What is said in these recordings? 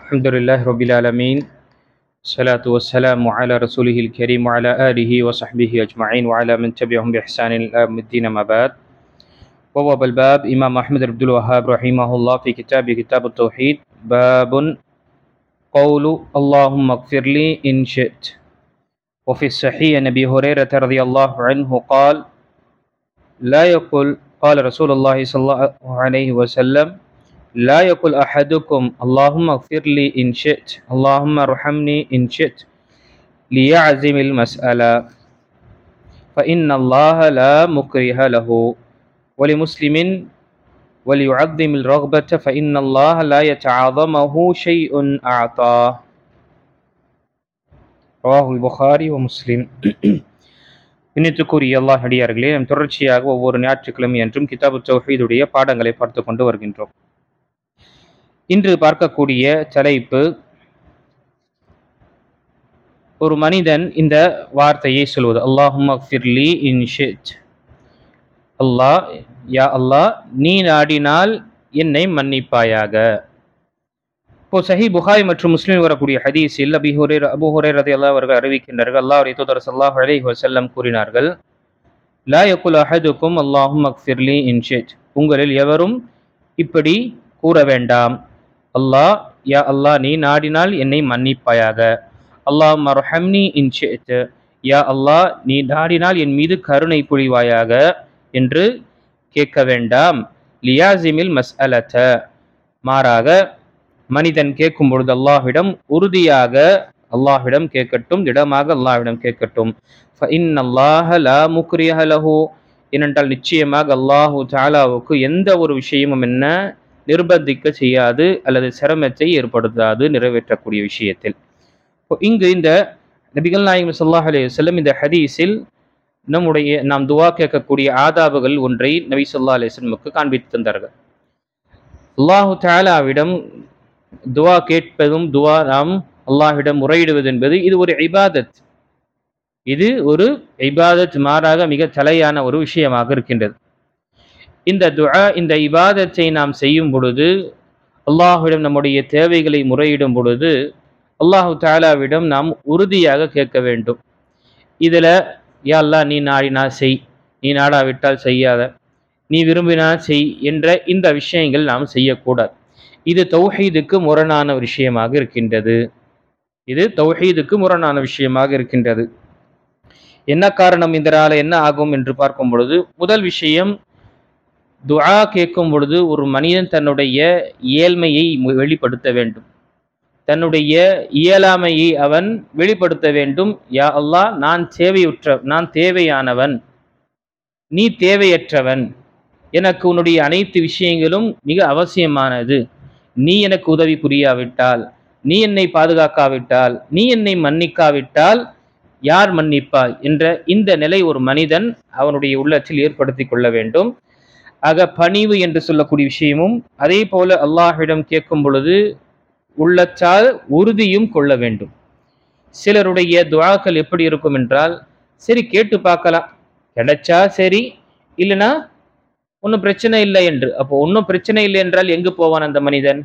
الحمد لله رب العالمين. الصلاة والسلام على رسوله الكريم وعلى آله وصحبه أجمعين وعلى من تبعهم بإحسان إلى يوم الدين ما بعد. ووب الباب إمام أحمد بن عبد الوهاب رحمه الله في كتابه كتاب التوحيد باب قول اللهم اغفر لي إن شئت. وفي الصحيح عن أبي هريرة رضي الله عنه قال لا يقول قال رسول الله صلى الله عليه وسلم لا يقول أحدكم اللهم اغفر لي إن شئت اللهم ارحمني إن شئت ليعزم المسألة فإن الله لا مكره له ولمسلم وليعظم الرغبة فإن الله لا يتعاظمه شيء أعطاه رواه البخاري ومسلم. இன்னித்துக்குரிய அல்லாஹ் அடியார்களே, நாம் தொடர்ச்சியாக ஒவ்வொரு ஞாயிற்றுக்கிழமை என்றும் கிதாபு தௌஹீதுடைய பாடங்களை பார்த்து கொண்டு வருகின்றோம். இன்று பார்க்கக்கூடிய தலைப்பு, ஒரு மனிதன் இந்த வார்த்தையை சொல்வது அல்லாஹும்ம ஃபிர்லி இன் ஷித். அல்லாஹ், யா அல்லாஹ், நீ நாடினால் என்னை மன்னிப்பாயாக. இப்போ சஹீஹ் புகாரி மற்றும் முஸ்லிம் வரக்கூடிய ஹதீஸில் அபூ ஹுரைரா ரலியல்லாஹு அவர்கள் அறிவிக்கின்றார்கள், அல்லாஹ்வுடைய தூதர் ஸல்லல்லாஹு அலைஹி வஸல்லம் கூறினார்கள், லா யகுல் அஹதுக்கும் அல்லாஹும்ம ஃபிர்லி இன் ஷித். உங்களில் எவரும் இப்படி கூற வேண்டாம், அல்லாஹ், யா அல்லாஹ், நீ நாடினால் என்னை மன்னிப்பாயாக. அல்லாஹும்ம அர்ஹம்னி இன் ஷித், யா அல்லாஹ், நீ நாடினால் என் மீது கருணை புரிவாயாக என்று கேட்க வேண்டாம். லியாசிமில் மஸ்அலத, மாறாக மனிதன் கேட்கும் பொழுது அல்லாஹ்விடம் உறுதியாக அல்லாஹ்விடம் கேட்கட்டும், திடமாக அல்லாஹ்விடம் கேட்கட்டும். ஃபஇன்னல்லாஹ லா முக்ரிஹ லஹு, ஏனென்றால் நிச்சயமாக அல்லாஹு தஆலாவுக்கு எந்த ஒரு விஷயமும் என்ன நிர்பந்திக்க செய்யாது அல்லது சிரமத்தை ஏற்படுத்தாது நிறைவேற்றக்கூடிய விஷயத்தில். இங்கு இந்த நபிகள் நாயகம் ஸல்லல்லாஹு அலைஹி வஸல்லம் இந்த ஹதீஸில் நாம் துஆ கேட்கக்கூடிய ஆதாபுகள் ஒன்றை நபி ஸல்லல்லாஹு அலைஹி வஸல்லமுக்கு காண்பித்து தந்தார்கள். அல்லாஹு தஆலாவிடம் துஆ கேட்பதும் நாம் அல்லாஹ்விடம் முறையிடுவது என்பது இது ஒரு இபாதத். இது ஒரு இபாதத், மாறாக மிக தலையான ஒரு விஷயமாக இருக்கின்றது. இந்த துஆ, இந்த இபாதத்தை நாம் செய்யும் பொழுது, அல்லாஹ்விடம் நம்முடைய தேவைகளை முறையிடும் பொழுது அல்லாஹு தஆலாவிடம் நாம் உறுதியாக கேட்க வேண்டும். இதில் யா அல்லாஹ், நீ நாடினா செய், நீ நாடாவிட்டால் செய்யாத, நீ விரும்பினால் செய் என்ற இந்த விஷயங்கள் நாம் செய்யக்கூடாது. இது தௌஹீதுக்கு முரணான விஷயமாக இருக்கின்றது. இது தௌஹீதுக்கு முரணான விஷயமாக இருக்கின்றது. என்ன காரணம், இதனால என்ன ஆகும் என்று பார்க்கும் பொழுது, முதல் விஷயம், துஆ கேட்கும் பொழுது ஒரு மனிதன் தன்னுடைய ஏழ்மையை வெளிப்படுத்த வேண்டும், தன்னுடைய இயலாமையை அவன் வெளிப்படுத்த வேண்டும். யா அல்லாஹ், நான் தேவையானவன், நீ தேவையற்றவன், எனக்கு உன்னுடைய அனைத்து விஷயங்களும் மிக அவசியமானது. நீ எனக்கு உதவி புரியாவிட்டால், நீ என்னை பாதுகாக்காவிட்டால், நீ என்னை மன்னிக்காவிட்டால் யார் மன்னிப்பாய் என்ற இந்த நிலை ஒரு மனிதன் அவனுடைய உள்ளத்தில் ஏற்படுத்தி கொள்ள வேண்டும். ஆக பணிவு என்று சொல்லக்கூடிய விஷயமும் அதே போல அல்லாஹ்விடம் கேட்கும் பொழுது உள்ளத்தால் உறுதியும் கொள்ள வேண்டும். சிலருடைய துஆக்கள் எப்படி இருக்கும் என்றால், சரி கேட்டு பார்க்கலாம், கிடைச்சா சரி, இல்லைனா ஒன்றும் பிரச்சனை இல்லை என்று. அப்போ ஒன்றும் பிரச்சனை இல்லை என்றால் எங்கு போவான் அந்த மனிதன்?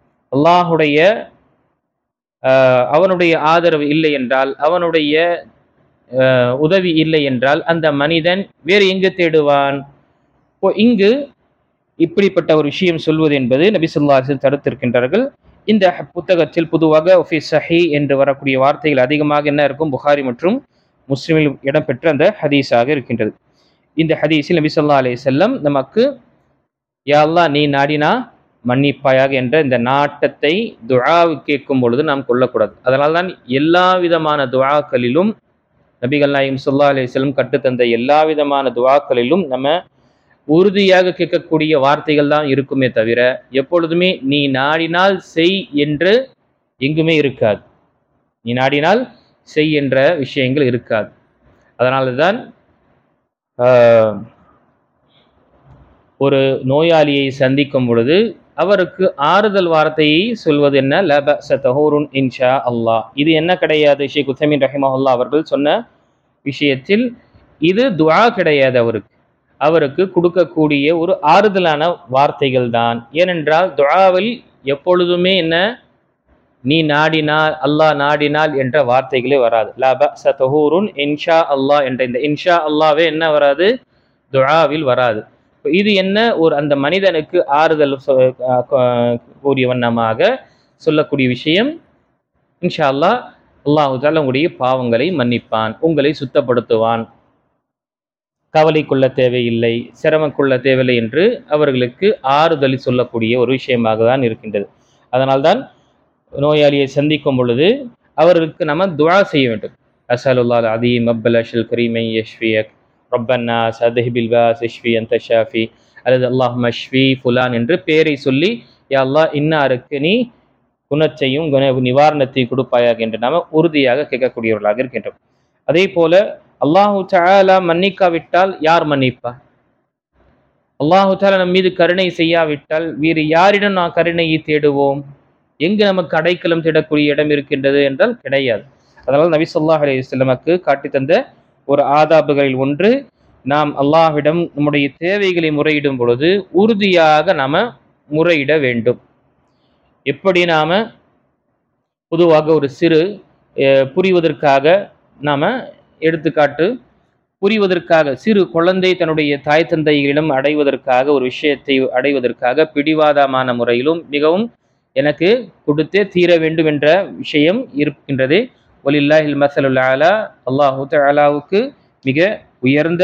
அவனுடைய ஆதரவு இல்லை என்றால், அவனுடைய உதவி இல்லை என்றால் அந்த மனிதன் வேறு எங்கு தேடுவான்? இங்கு இப்படிப்பட்ட ஒரு விஷயம் சொல்வது என்பது நபி ஸல்லல்லாஹு அலைஹி வஸல்லம் தடுத்திருக்கின்றார்கள். இந்த புத்தகத்தில் பொதுவாக ஃபி ஸஹீஹ் என்று வரக்கூடிய வார்த்தைகள் அதிகமாக என்ன இருக்கும், புகாரி மற்றும் முஸ்லிமில் இடம்பெற்ற அந்த ஹதீஸாக இருக்கின்றது. இந்த ஹதீஸில் நபி ஸல்லல்லாஹு அலைஹி வஸல்லம் நமக்கு யா அல்லாஹ், நீ நாடினா மன்னிப்பாயாக என்ற இந்த நாட்டத்தை துஆ கேட்கும் பொழுது நாம் கொள்ளக்கூடாது. அதனால்தான் எல்லா விதமான துஆக்களிலும் நபிகள் நாயகம் ஸல்லல்லாஹு அலைஹி வஸல்லம் கற்றுத்தந்த எல்லா விதமான துஆக்களிலும் நம்ம உறுதியாக கேட்கக்கூடிய வார்த்தைகள் தான் இருக்குமே தவிர எப்பொழுதுமே நீ நாடினால் செய் என்று எங்குமே இருக்காது. நீ நாடினால் செய் என்ற விஷயங்கள் இருக்காது. அதனால தான் ஒரு நோயாளியை சந்திக்கும் பொழுது அவருக்கு ஆறுதல் வார்த்தையை சொல்வது என்ன, லா பஅஸ தஹூருன் இன்ஷா அல்லாஹ். இது என்ன கிடையாது, ஷேக் உத்தைமீன் ரஹிமஹுல்லாஹ் அவர்கள் சொன்ன விஷயத்தில் இது துஆ கிடையாது. அவருக்கு கொடுக்கக்கூடிய ஒரு ஆறுதலான வார்த்தைகள் தான். ஏனென்றால் துஆவில் எப்பொழுதுமே என்ன, நீ நாடினால், அல்லாஹ் நாடினால் என்ற வார்த்தைகளே வராது. லா பஅஸ தஹூருன் இன்ஷா அல்லாஹ் என்ற இந்த இன்ஷா அல்லாவே என்ன வராது, துஆவில் வராது. இது என்ன ஒரு அந்த மனிதனுக்கு ஆறுதல் கூறிய வண்ணமாக சொல்லக்கூடிய விஷயம். இன்ஷா அல்லாஹ் அல்லாஹு தஆலா உங்களுடைய பாவங்களை மன்னிப்பான், உங்களை சுத்தப்படுத்துவான், கவலை கொள்ள தேவையில்லை, சிரமம் கொள்ள தேவையில்லை என்று அவர்களுக்கு ஆறுதல் சொல்லக்கூடிய ஒரு விஷயமாக தான் இருக்கின்றது. அதனால்தான் நோயாளியை சந்திக்கும் பொழுது அவர்களுக்கு நம்ம துஆ செய்ய வேண்டும். அஸ்அலுல்லாஹ் அலீம் அப்பல் அஷல் கரீமை யஷ்ஃபியக் ரப்பன்னா சதஹிபில் பாஸ் யஷ்ஃபி அன்த ஷாஃபி அல்லது அல்லாஹும்ம ஷ்ஃபி ஃபுலான் என்று பெயரை சொல்லி யா அல்லாஹ் இன்னாருக்கு நீ குணத்தையும் நிவாரணத்தை கொடுப்பாயாக என்று நாம் உறுதியாக கேட்கக்கூடியவர்களாக இருக்கின்றோம். அதே போல அல்லாஹு தஆலா மன்னிக்காவிட்டால் யார் மன்னிப்பா? அல்லாஹு தஆலா நம் மீது கருணை செய்யாவிட்டால் வேறு யாரிடம் நாம் கருணையை தேடுவோம்? எங்கு நமக்கு அடைக்கலம் தேடக்கூடிய இடம் இருக்கின்றது என்றால் கிடையாது. அதனால் நபி ஸல்லல்லாஹு அலைஹி வஸல்லமக்கு காட்டி தந்த ஒரு ஆதாபுகளில் ஒன்று, நாம் அல்லாஹ்விடம் நம்முடைய தேவைகளை முறையிடும் பொழுது உறுதியாக நாம முறையிட வேண்டும். எப்படி நாம பொதுவாக ஒரு சிறு புரிவதற்காக நாம எடுத்துக்காட்டு புரிவதற்காக சிறு குழந்தை தன்னுடைய தாய் தந்தைகளிடம் அடைவதற்காக ஒரு விஷயத்தை அடைவதற்காக பிடிவாதமான முறையிலும் மிகவும் எனக்கு கொடுத்தே தீர வேண்டும் என்ற விஷயம் இருக்கின்றது. வலில்லாஹில் மஸலுல் அலா, அல்லாஹு தஆலாவுக்கு மிக உயர்ந்த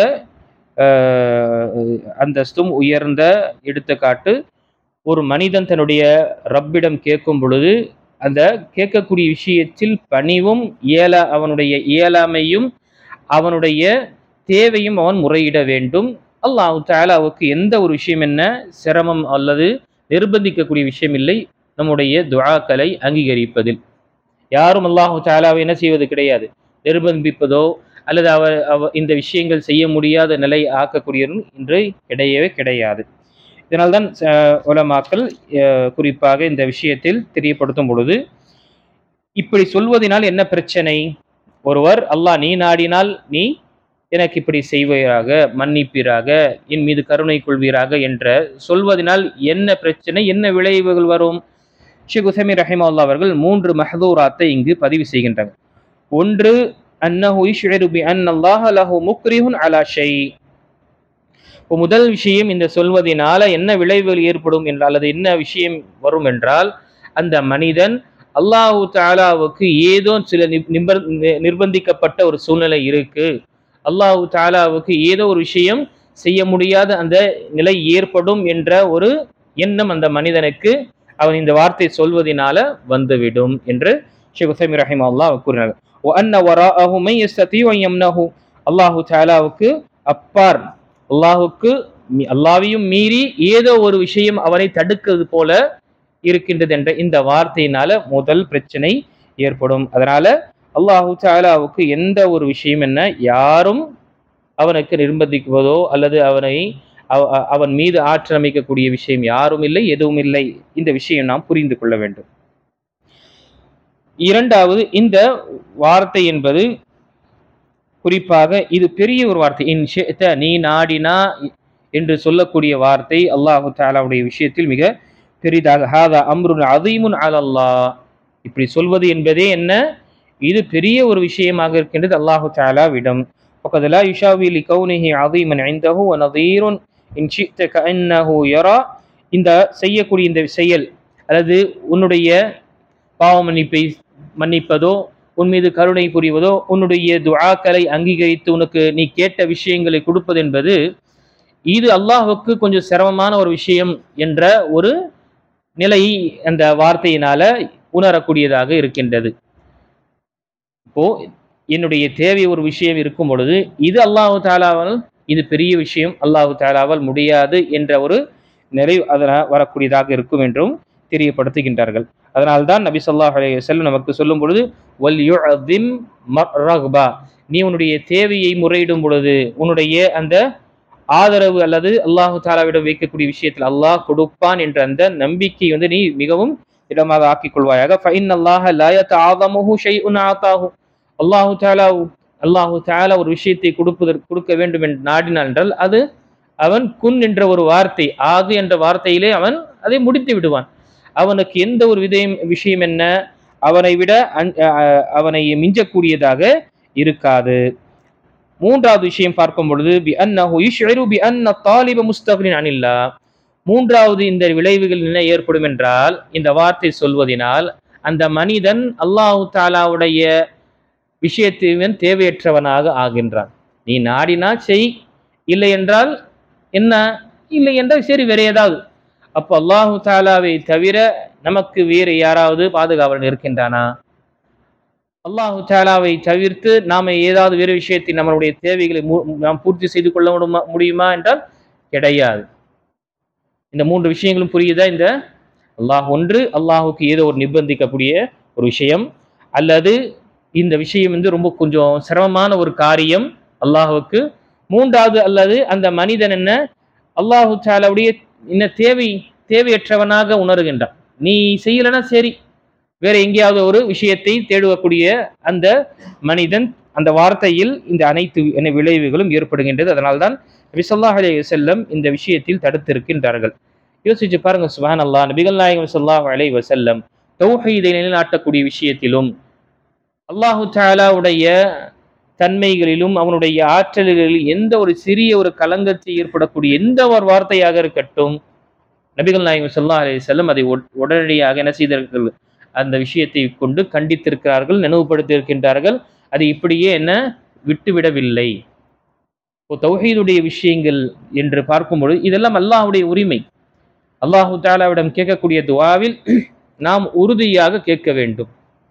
அந்தஸ்தும் உயர்ந்த எடுத்துக்காட்டு. ஒரு மனிதன் தன்னுடைய ரப்பிடம் கேட்கும் பொழுது அந்த கேட்கக்கூடிய விஷயத்தில் பணிவும் அவனுடைய இயலாமையும் அவனுடைய தேவையும் அவன் முறையிட வேண்டும். அல்லாஹு தஆலாவுக்கு எந்த ஒரு விஷயம் என்ன சிரமம் அல்லது நிர்பந்திக்கக்கூடிய விஷயம் இல்லை நம்முடைய துஆக்களை அங்கீகரிப்பதில். யாரும் அல்லாஹு தஆலாவை என்ன செய்வது கிடையாது, நிர்பந்திப்பதோ அல்லது இந்த விஷயங்கள் செய்ய முடியாத நிலை ஆக்கக்கூடியவரும் இன்று கிடையவே கிடையாது. இதனால்தான் உலமாக்கள் குறிப்பாக இந்த விஷயத்தில் தெரியப்படுத்தும் பொழுது இப்படி சொல்வதனால் என்ன பிரச்சனை? ஒருவர் அல்லாஹ் நீ நாடினால் நீ எனக்கு இப்படி செய்வீராக, மன்னிப்பீராக, என் மீது கருணை கொள்வீராக என்ற சொல்வதனால் என்ன பிரச்சனை, என்ன விளைவுகள் வரும்? ஷேக் உஸைமீன் ரஹிமஹுல்லாஹ் அவர்கள் 3 மஹ்தூராத்தை இங்கு பதிவு செய்கின்றனர். ஒன்று, அன்னஹு யுஷ்இரு பி அன்னல்லாஹ லஹு முக்ரிஹுன் அலா ஷை. முதல் விஷயம், இந்த சொல்வதனால என்ன விளைவுகள் ஏற்படும் என்றால் அல்லது என்ன விஷயம் வரும் என்றால், அந்த மனிதன் அல்லாஹு தஆலாவுக்கு ஏதோ சில நிர்பந்திக்கப்பட்ட ஒரு சூழ்நிலை இருக்கு, அல்லாஹு தஆலாவுக்கு ஏதோ ஒரு விஷயம் செய்ய முடியாத அந்த நிலை ஏற்படும் என்ற ஒரு எண்ணம் அந்த மனிதனுக்கு அவன் இந்த வார்த்தை சொல்வதனால வந்துவிடும் என்று ஷேக் உஸைமீன் ரஹிமஹுல்லாஹ் கூறினார். வ அன்ன வராஅஹு மை யஸ்ததீஉ அன் யம்னஹு, அல்லாஹு தஆலாவுக்கு அப்பார், அல்லாஹ்வையும் மீறி ஏதோ ஒரு விஷயம் அவனை தடுக்கிறது போல இருக்கின்றது என்ற இந்த வார்த்தையினால முதல் பிரச்சனை ஏற்படும். அதனால அல்லாஹு தஆலாவுக்கு எந்த ஒரு விஷயம் என்ன யாரும் அவனுக்கு நிர்பந்திக்குவதோ அல்லது அவன் மீது ஆற்றல் அமைக்கக்கூடிய விஷயம் யாரும் இல்லை, எதுவும் இல்லை. இந்த விஷயம் நாம் புரிந்து கொள்ள வேண்டும். இரண்டாவது, இந்த வார்த்தை என்பது குறிப்பாக இது பெரிய ஒரு வார்த்தை. இன் ஷிஅத, நீ நாடினா என்று சொல்லக்கூடிய வார்த்தை அல்லாஹு தஆலாவுடைய விஷயத்தில் மிக பெரிதாக ஹாதா அம்ருன் அதீமுன் அலல்லாஹ், இப்படி சொல்வது என்பதே என்ன, இது பெரிய ஒரு விஷயமாக இருக்கின்றது அல்லாஹு தஆலாவிடம். ஃபகத் லா யுஷாவி லிகௌனிஹி அதீமன் இன்தஹு வ நதீருன் இன் ஷிஅத கஅன்னஹு யரா. இந்த செய்யக்கூடிய இந்த செயல் அல்லது உன்னுடைய பாவ மன்னிப்பதோ உன் மீது கருணை புரிவதோ உன்னுடைய துஆக்களை அங்கீகரித்து உனக்கு நீ கேட்ட விஷயங்களை கொடுப்பது என்பது இது அல்லாஹ்வுக்கு கொஞ்சம் சிரமமான ஒரு விஷயம் என்ற ஒரு நிலை அந்த வார்த்தையினால உணரக்கூடியதாக இருக்கின்றது. இப்போ என்னுடைய தேவை ஒரு விஷயம் இருக்கும் பொழுது இது அல்லாஹு தஆலாவால் இது பெரிய விஷயம், அல்லாஹு தஆலாவால் முடியாது என்ற ஒரு நிலை அதனால் வரக்கூடியதாக இருக்கும் என்றும் தெரியப்படுத்துகின்றார்கள். அதனால்தான் நபி ஸல்லல்லாஹு அலைஹி வஸல்லம் நமக்கு சொல்லும் பொழுது வல் யுஅஸிம் மர்ரக்பா, நீ உன்னுடைய தேவையை முறையிடும் பொழுது உன்னுடைய அந்த ஆதரவு அல்லது அல்லாஹு தஆலாவிடம் வைக்கக்கூடிய விஷயத்தில் அல்லாஹ் கொடுப்பான் என்ற அந்த நம்பிக்கை நீ மிகவும் இடமாக ஆக்கிக் கொள்வாயாக. ஃபஇன்னல்லாஹ லா யதஆதமுஹு ஷைஉன் ஆதாஹு, அல்லாஹு தஆலா ஒரு விஷயத்தை கொடுக்க வேண்டும் என்று நாடினான் என்றால் அது அவன் குன் என்ற ஒரு வார்த்தை, ஆகு என்ற வார்த்தையிலே அவன் அதை முடித்து விடுவான். அவனுக்கு எந்த ஒரு விஷயம் என்ன அவனை விட அவனை மிஞ்சக்கூடியதாக இருக்காது. மூன்றாவது விஷயம் பார்க்கும் பொழுது மூன்றாவது இந்த விளைவுகள் என்ன ஏற்படும் என்றால், இந்த வார்த்தை சொல்வதனால் அந்த மனிதன் அல்லாஹு தாலாவுடைய விஷயத்தின் தேவையற்றவனாக ஆகின்றான். நீ நாடினா செய், இல்லை என்றால் என்ன, இல்லை என்றால் சரி வேற ஏதாவது. அப்போ அல்லாஹு தாலாவை தவிர நமக்கு வேறு யாராவது பாதுகாவலன் இருக்கின்றானா? அல்லாஹு தாலாவை தவிர்த்து நாம ஏதாவது வேறு விஷயத்தில் நம்மளுடைய தேவைகளை நாம் பூர்த்தி செய்து கொள்ள முடியுமா என்றால் கிடையாது. இந்த மூன்று விஷயங்களும் புரியுதா? இந்த ஒன்று அல்லாஹுக்கு ஏதோ ஒரு நிர்பந்திக்கக்கூடிய ஒரு விஷயம், அல்லது இந்த விஷயம் ரொம்ப கொஞ்சம் சிரமமான ஒரு காரியம் அல்லாஹுக்கு. மூன்றாவது, அல்லது அந்த மனிதன் என்ன அல்லாஹு தாலாவுடைய என்ன தேவையற்றவனாக உணர்கின்றான். நீ செய்யலன்னா சரி, வேற எங்கேயாவது ஒரு விஷயத்தை தேடக்கூடிய அந்த மனிதன், அந்த வார்த்தையில் இந்த அனைத்து விளைவுகளும் ஏற்படுகின்றது. அதனால்தான் நபி ஸல்லல்லாஹு அலைஹி வஸல்லம் இந்த விஷயத்தில் தடுத்திருக்கின்றார்கள். யோசிச்சு பாருங்க, சுப்ஹானல்லாஹ். நபிகள் நாயகம் ஸல்லல்லாஹு அலைஹி வஸல்லம் தௌஹீதை நிலைநாட்டக்கூடிய விஷயத்திலும் அல்லாஹு தஆலாவுடைய தன்மைகளிலும் அவனுடைய ஆற்றல்களில் எந்த ஒரு சிறிய ஒரு கலங்கத்தை ஏற்படக்கூடிய எந்த ஒரு வார்த்தையாக இருக்கட்டும், நபிகள் நாயகம் ஸல்லல்லாஹு அலைஹி வஸல்லம் அதை உடனடியாக என்ன செய்தார்கள்? அந்த விஷயத்தை கொண்டு கண்டித்திருக்கிறார்கள், நினைவுபடுத்தியிருக்கின்றார்கள். அது இப்படியே என்ன விட்டுவிடவில்லை. தௌஹீதுடைய விஷயங்கள் என்று பார்க்கும்பொழுது இதெல்லாம் அல்லாஹ்வுடைய உரிமை. அல்லாஹு தஆலாவிடம் கேட்கக்கூடிய துஆவில் நாம் உறுதியாக கேட்க வேண்டும்.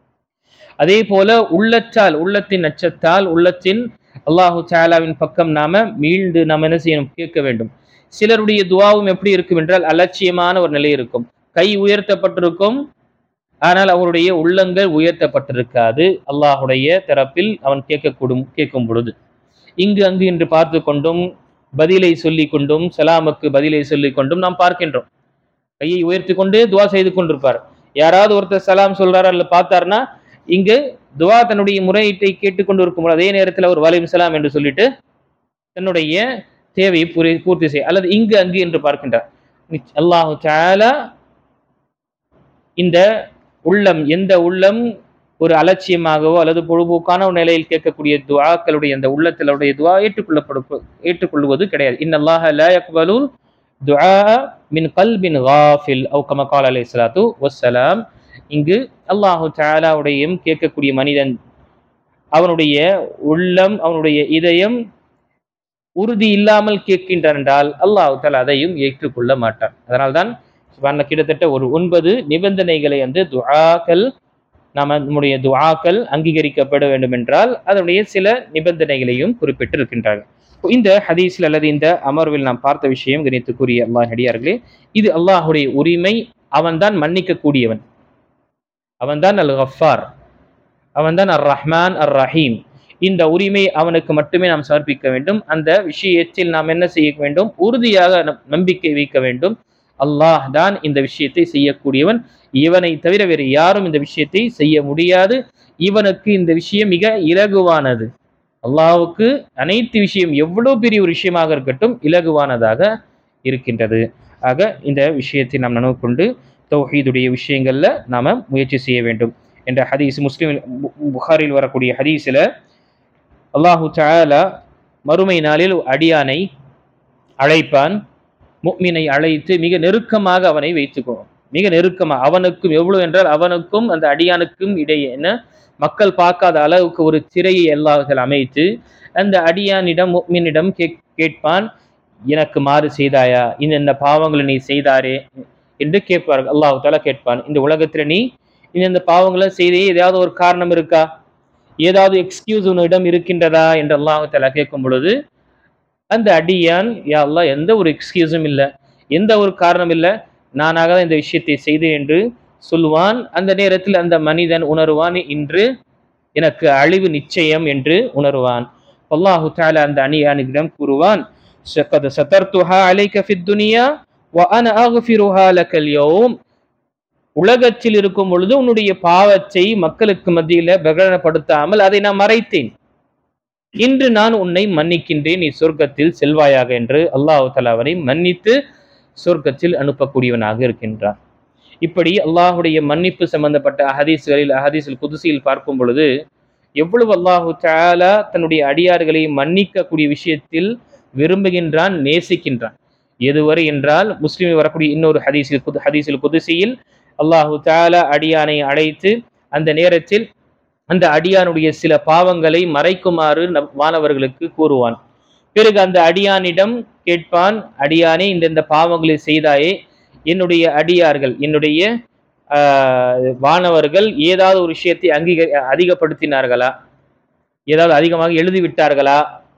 அதே போல உள்ளத்தின் அச்சத்தால் உள்ளத்தின் அல்லாஹு தஆலாவின் பக்கம் நாம மீண்டு நாம் என்ன செய்யணும்? கேட்க வேண்டும். சிலருடைய துஆவும் எப்படி இருக்கும் என்றால் அலட்சியமான ஒரு நிலை இருக்கும். கை உயர்த்தப்பட்டிருக்கும், ஆனால் அவருடைய உள்ளங்கள் உயர்த்தப்பட்டிருக்காது. அல்லாஹுடைய தரப்பில் அவன் கேட்கும் பொழுது இங்கு அங்கு என்று பார்த்து கொண்டும் பதிலை சொல்லிக் கொண்டும் சலாமுக்கு பதிலை சொல்லிக் கொண்டும் நாம் பார்க்கின்றோம். கையை உயர்த்தி கொண்டு துவா செய்து கொண்டிருப்பார். யாராவது ஒருத்தர் சலாம் சொல்றாரு அல்ல பார்த்தார்னா, இங்கு துவா தன்னுடைய முறையீட்டை கேட்டுக்கொண்டு இருக்கும் அதே நேரத்தில் அவர் வலையும் சலாம் என்று சொல்லிட்டு தன்னுடைய தேவையை பூர்த்தி செய்ய, அல்லது இங்கு அங்கு என்று பார்க்கின்றார். அல்லாஹு தஆலா இந்த எந்த உள்ளம் ஒரு அலட்சியமாகவோ அல்லது பொழுதுபோக்கான ஒரு நிலையில் கேட்கக்கூடிய துஆக்களுடைய அந்த உள்ளத்திலுடைய துஆ ஏற்றுக்கொள்வது கிடையாது. இன்னல்லாஹ லா யக்பலுல் துஆ மின் கல்பின் காஃபில் அவ் கமா கால அலைஹி ஸலாத்து வஸ்ஸலாம். இங்கு அல்லாஹு தஆலாவுடைய கேட்கக்கூடிய மனிதன் அவனுடைய உள்ளம், அவனுடைய இதயம் உறுதி இல்லாமல் கேட்கின்றான் என்றால் அல்லாஹு தஆலா அதையும் ஏற்றுக்கொள்ள மாட்டான். அதனால்தான் கிட்டத்தட்ட ஒரு 9 நிபந்தனைகளை துஆக்கள் நம்முடைய துஆக்கள் அங்கீகரிக்கப்பட வேண்டும் என்றால் அதனுடைய சில நிபந்தனைகளையும் குறிப்பிட்டிருக்கின்றார்கள். இந்த ஹதீஸில் அல்லது இந்த அமர்வில் நாம் பார்த்த விஷயம் கணித்துக்குரிய அல்லாஹ் நடிகார்களே, இது அல்லாஹுடைய உரிமை. அவன்தான் மன்னிக்க கூடியவன், அவன்தான் அல் கஃபார், அவன்தான் அர் ரஹ்மான் அர் ரஹீம். இந்த உரிமை அவனுக்கு மட்டுமே நாம் சமர்ப்பிக்க வேண்டும். அந்த விஷயத்தில் நாம் என்ன செய்ய வேண்டும்? உறுதியாக நம்பிக்கை வைக்க வேண்டும். அல்லாஹ் தான் இந்த விஷயத்தை செய்யக்கூடியவன், இவனை தவிர வேறு யாரும் இந்த விஷயத்தை செய்ய முடியாது. இவனுக்கு இந்த விஷயம் மிக இலகுவானது. அல்லாஹ்வுக்கு அனைத்து விஷயம் எவ்வளவு பெரிய ஒரு விஷயமாக இருக்கட்டும் இலகுவானதாக இருக்கின்றது. ஆக இந்த விஷயத்தை நாம் நினைவு கொண்டு தௌஹீதுடைய விஷயங்கள்ல நாம முயற்சி செய்ய வேண்டும் என்ற ஹதீஸ் முஸ்லிம் புகாரில் வரக்கூடிய ஹதீஸில் அல்லாஹு தஆலா மறுமை நாளில் அடியானை அழைப்பான். முஃமினை அழைத்து மிக நெருக்கமாக அவனை வைத்துக்கணும். மிக நெருக்கமாக அவனுக்கும் எவ்வளவு என்றால் அவனுக்கும் அந்த அடியானுக்கும் இடையே மக்கள் பார்க்காத அளவுக்கு ஒரு திரையை அல்லாஹ் அமைத்து அந்த அடியானிடம் முஃமினிடம் கேட்பான், எனக்கு மாறு செய்தாயா, இந்த பாவங்களை நீ செய்தாரே என்று கேட்பார்கள். அல்லாஹ் தஆலா கேட்பான், இந்த உலகத்துல நீ இந்த பாவங்களை செய்தே ஏதாவது ஒரு காரணம் இருக்கா, ஏதாவது எக்ஸ்கியூஸ் உன்னிடம் இருக்கின்றதா என்று அல்லாஹ் தஆலா கேட்கும் பொழுது அந்த அடியான், யா அல்லாஹ் எந்த ஒரு எக்ஸ்கியூஸும் இல்லை, எந்த ஒரு காரணம் இல்லை, நானாக தான் இந்த விஷயத்தை செய்தேன் என்று சொல்லுவான். அந்த நேரத்தில் அந்த மனிதன் உணர்வான், இன்று எனக்கு அழிவு நிச்சயம் என்று உணர்வான். அல்லாஹு தஆலா அந்த அடியானிடம் கூறுவான், ஸகத் ஸதர்துஹா அலைக ஃபித் துன்யா வ அன அக்ஃபிருஹா லக்கல் யௌம். உலகத்தில் இருக்கும் பொழுது உன்னுடைய பாவத்தை மக்களுக்கு மத்தியில் பிரகடனப்படுத்தாமல் அதை நான் மறைத்தேன். இன்று நான் உன்னை மன்னிக்கின்றேன், நீ சொர்க்கத்தில் செல்வாயாக என்று அல்லாஹ் தஆலா அவனை மன்னித்து சொர்க்கத்தில் அனுப்பக்கூடியவனாக இருக்கின்றான். இப்படி அல்லாஹுடைய மன்னிப்பு சம்பந்தப்பட்ட அஹதீஸுல் குதுசியில் பார்க்கும் பொழுது எவ்வளவு அல்லாஹு தஆலா தன்னுடைய அடியார்களை மன்னிக்கக்கூடிய விஷயத்தில் விரும்புகின்றான், நேசிக்கின்றான். எதுவரை என்றால் முஸ்லிமில் வரக்கூடிய இன்னொரு ஹதீஸில் குதுசியில் அல்லாஹு தஆலா அடியானை அழைத்து அந்த நேரத்தில் அந்த அடியானுடைய சில பாவங்களை மறைக்குமாறு வானவர்களுக்கு கூறுவான். பிறகு அந்த அடியானிடம் கேட்பான், அடியானே இந்த பாவங்களை செய்தாயே, என்னுடைய அடியார்கள் என்னுடைய வானவர்கள் ஏதாவது ஒரு விஷயத்தை அதிகப்படுத்தினார்களா, ஏதாவது அதிகமாக எழுதிவிட்டார்களா,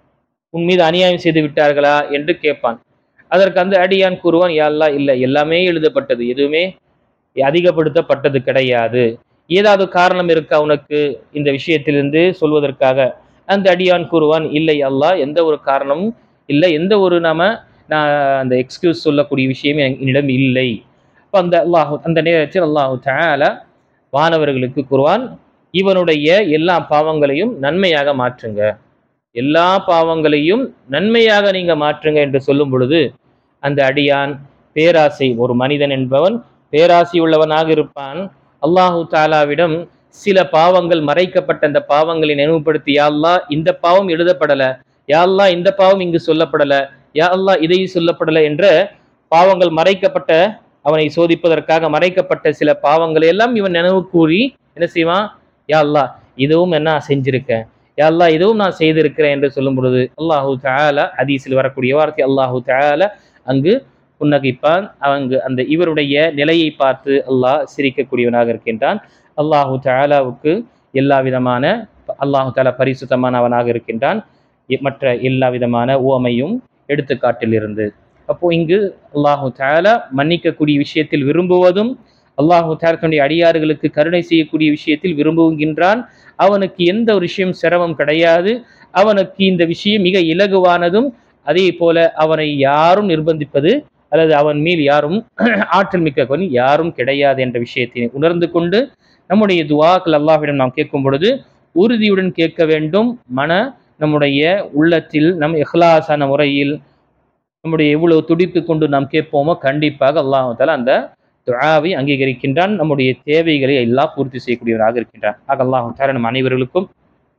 உன் மீது அநியாயம் செய்து விட்டார்களா என்று கேட்பான். அதற்கு அந்த அடியான் கூறுவான், யா அல்லாஹ், இல்லை, எல்லாமே எழுதப்பட்டது, எதுவுமே அதிகப்படுத்தப்பட்டது கிடையாது. ஏதாவது காரணம் இருக்கா உனக்கு இந்த விஷயத்திலிருந்து சொல்வதற்காக? அந்த அடியான் கூறுவான், இல்லை அல்லாஹ், எந்த ஒரு காரணமும் இல்லை, எந்த ஒரு நான் அந்த எக்ஸ்கியூஸ் சொல்லக்கூடிய விஷயமே என்னிடம் இல்லை. அப்போ அந்த நேரத்தில் அல்லாஹு தஆலா வானவர்களுக்கு கூறுவான், இவனுடைய எல்லா பாவங்களையும் நன்மையாக மாற்றுங்க, எல்லா பாவங்களையும் நன்மையாக நீங்க மாற்றுங்க என்று சொல்லும் பொழுது அந்த அடியான் பேராசை, ஒரு மனிதன் என்பவன் பேராசை உள்ளவனாக இருப்பான். அல்லாஹு தஆலாவிடம் சில பாவங்கள் மறைக்கப்பட்ட அந்த பாவங்களை நினைவுபடுத்தி, யா அல்லாஹ், இந்த பாவம் எழுதப்படல, யா அல்லாஹ், இந்த பாவம் இங்கு சொல்லப்படல, யா அல்லாஹ், இதை சொல்லப்படல என்ற பாவங்கள் மறைக்கப்பட்ட, அவனை சோதிப்பதற்காக மறைக்கப்பட்ட சில பாவங்களை எல்லாம் இவன் நினைவு கூறி என்ன செய்வான், யா அல்லாஹ், இதுவும் என்ன செஞ்சிருக்கேன், யா அல்லாஹ், இதுவும் நான் செய்திருக்கிறேன் என்று சொல்லும் பொழுது அல்லாஹு தஆலா ஹதீஸில் வரக்கூடிய வார்த்தை, அல்லாஹு தஆலா அங்கு புன்னகைப்பான். அந்த இவருடைய நிலையை பார்த்து அல்லாஹ் சிரிக்கக்கூடியவனாக இருக்கின்றான். அல்லாஹு தஆலாவுக்கு எல்லா விதமான, அல்லாஹு தஆலா பரிசுத்தமானவனாக இருக்கின்றான், மற்ற எல்லா விதமான உவமையும் எடுத்துக்காட்டில் இருந்து. அப்போ இங்கு அல்லாஹு தஆலா மன்னிக்கக்கூடிய விஷயத்தில் விரும்புவதும், அல்லாஹு தஆலா தன்னுடைய அடியார்களுக்கு கருணை செய்யக்கூடிய விஷயத்தில் விரும்புகின்றான். அவனுக்கு எந்த ஒரு விஷயம் சிரமம் கிடையாது, அவனுக்கு இந்த விஷயம் மிக இலகுவானதும், அதே போல அவனை யாரும் நிர்பந்திப்பது அல்லது அவன் மேல் யாரும் ஆற்றல் மிக்க யாரும் கிடையாது என்ற விஷயத்தை உணர்ந்து கொண்டு நம்முடைய துஆக்கள் அல்லாஹ்விடம் நாம் கேட்கும் பொழுது உறுதியுடன் கேட்க வேண்டும். நம்முடைய உள்ளத்தில் நம் இஹ்லாஸான முறையில் நம்முடைய எவ்வளவு துடிப்பு கொண்டு நாம் கேட்போமோ கண்டிப்பாக அல்லாஹ் தஆலா அந்த துஆவை அங்கீகரிக்கின்றான், நம்முடைய தேவைகளை எல்லாம் பூர்த்தி செய்யக்கூடியவராக இருக்கின்றான். ஆக அல்லாஹ் தஆலா நம் அனைவர்களுக்கும்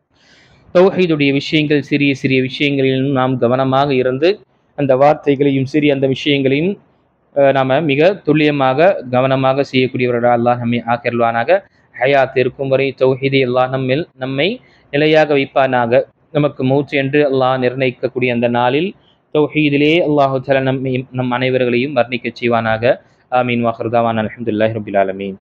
தௌஹீதுடைய விஷயங்கள், சிறிய சிறிய விஷயங்களிலும் நாம் கவனமாக இருந்து அந்த வார்த்தைகளையும் சிறிய அந்த விஷயங்களையும் நாம் மிக துல்லியமாக கவனமாக செய்யக்கூடியவர்களாக அல்லாஹ் நம்மை ஆக்கிரல்வானாக. ஹயாத் இருக்கும் வரை தௌஹீதை அல்லாஹ் நம்மை நிலையாக வைப்பானாக. நமக்கு மௌத் என்று அல்லாஹ் நிர்ணயிக்கக்கூடிய அந்த நாளில் தௌஹீதிலே அல்லாஹு தஆலா நம் அனைவர்களையும் வர்ணிக்க செய்வானாக. ஆமீன். வாஹிர் தஅவானா அல்ஹம்துலில்லாஹி ரப்பில் ஆலமீன்.